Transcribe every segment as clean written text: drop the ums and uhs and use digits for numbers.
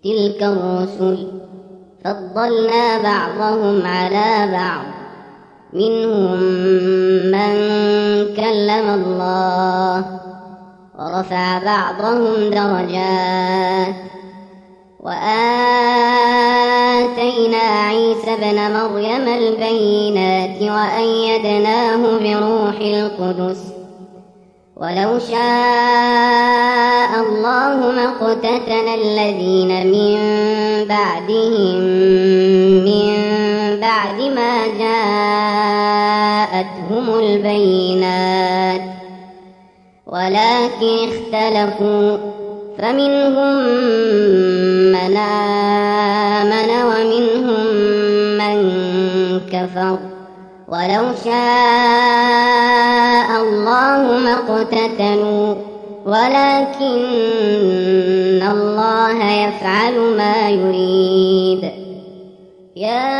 تلك الرسل فضلنا بعضهم على بعض منهم من كلم الله ورفع بعضهم درجات وآتينا عيسى ابن مريم البينات وأيدناه بروح القدس ولو شاء الله ما اقتتل الذين من بعدهم من بعد ما جاءتهم البينات ولكن اختلفوا فمنهم من آمن ومنهم من كفر ولو شاء الله ما اقتتلوا ولكن الله يفعل ما يريد. يا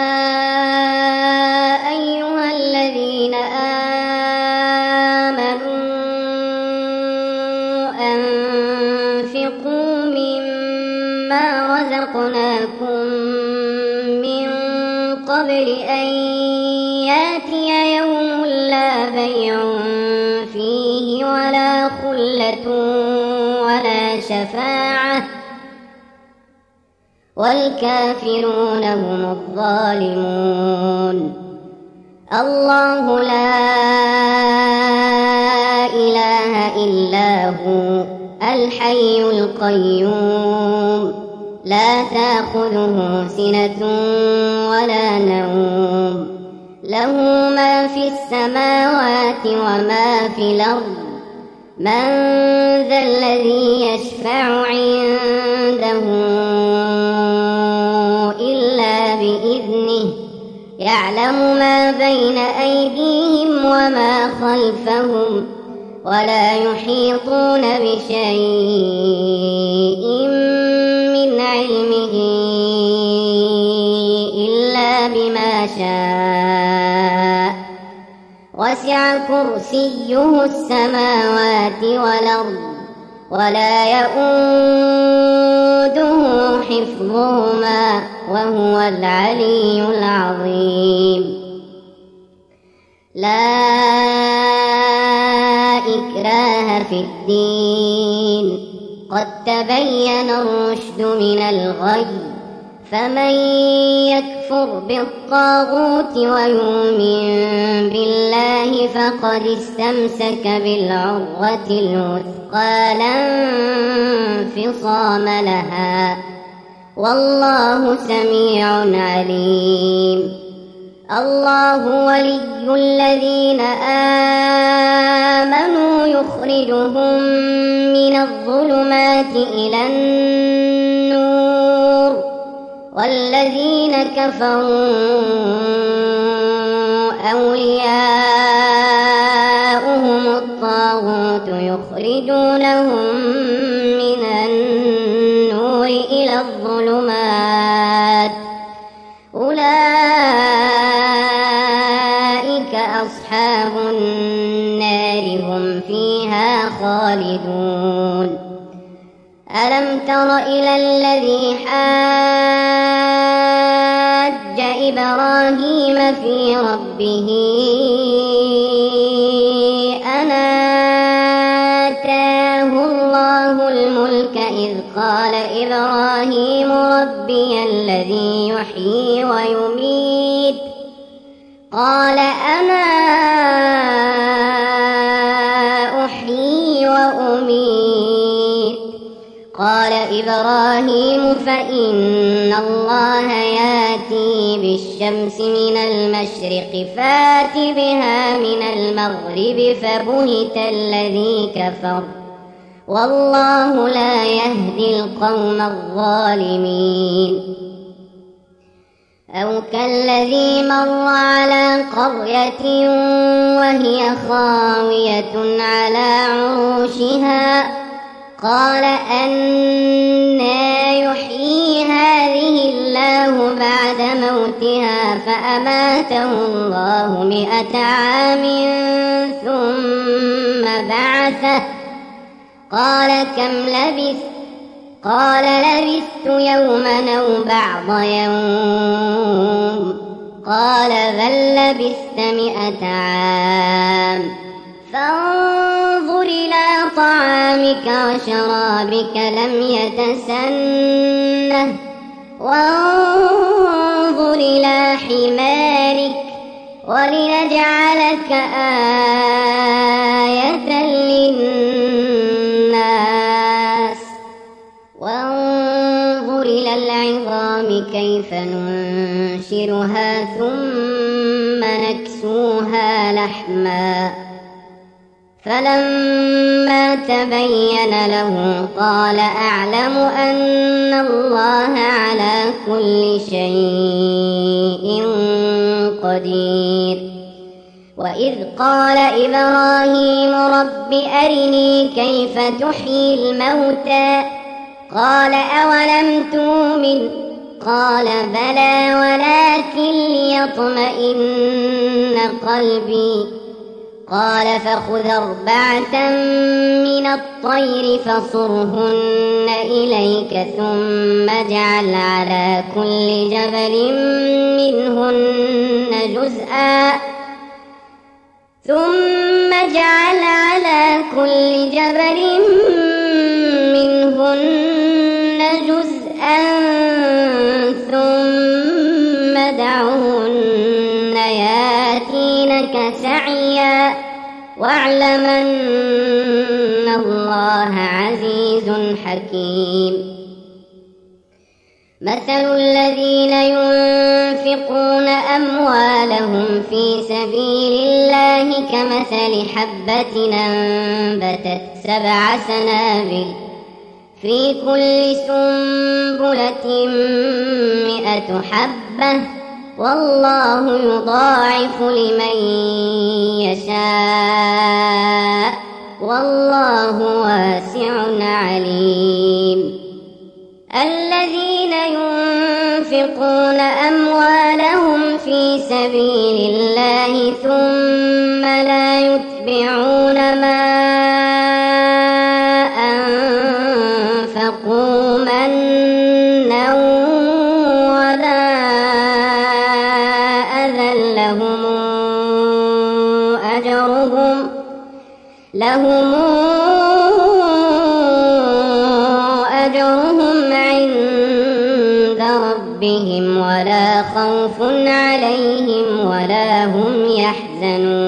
أيها الذين آمنوا أنفقوا مما رزقناكم من قبل أن يأتي يوم لا بيع فيه ولا خلة ولا شفاعة والكافرون هم الظالمون. الله لا إله إلا هو الحي القيوم لا تأخذه سنة ولا نوم له ما في السماوات وما في الأرض من ذا الذي يشفع عنده إلا بإذنه يعلم ما بين أيديهم وما خلفهم ولا يحيطون بشيء من علمه إلا بما شاء وسع كرسيه السماوات والأرض ولا يؤوده حفظهما وهو العلي العظيم. لا إكراه في الدين قد تبين الرشد من الغي فمن يكفر بالطاغوت ويؤمن بالله فقد استمسك بالعروة الوثقى لا انفصام لها والله سميع عليم. الله ولي الذين آمنوا يخرجهم من الظلمات إلى النور والذين كفروا أولياؤهم الطاغوت يخرجونهم من النور إلى الظلمات أولئك أصحاب النار هم فيها خالدون. ألم تر إلى الذي حاج إبراهيم في ربه أن آتاه الله الملك إذ قال إبراهيم ربي الذي يحيي ويميت قال أنا أحيي وأميت قال إبراهيم فإن الله يأتي بالشمس من المشرق فات بها من المغرب فبهت الذي كفر والله لا يهدي القوم الظالمين. أو كالذي مر على قرية وهي خاوية على عروشها قال أنى يحيي هذه الله بعد موتها فأماته الله 100 عام ثم بعثه قال كم لبثت قال لبثت يوما أو بعض يوم قال بل لبثت 100 عام فانظر إلى طعامك وشرابك لم يتسنه وانظر إلى حمارك ولنجعلك آية للناس وانظر إلى العظام كيف ننشرها ثم نكسوها لحما فلما تبين له قال أعلم أن الله على كل شيء قدير وإذ قال إبراهيم رب أرني كيف تحيي الموتى قال أولم تؤمن قال بلى ولكن ليطمئن قلبي قال فخذ 4 من الطير فصرهن إليك ثم اجعل على كل جبل منهن جزءا ثم دعهن ياتينك سعيا واعلم أن الله عزيز حكيم مثل الذين ينفقون أموالهم في سبيل الله كمثل حبة أنبتت 7 سنابل في كل سنبلة 100 حبة والله يضاعف لمن يشاء والله واسع عليم الذين ينفقون أموالهم في سبيل الله ثم لا يتبعون ما أنفقوا منا ولا أذى لهم أجرهم عند ربهم ولا خوف عليهم ولا هم يحزنون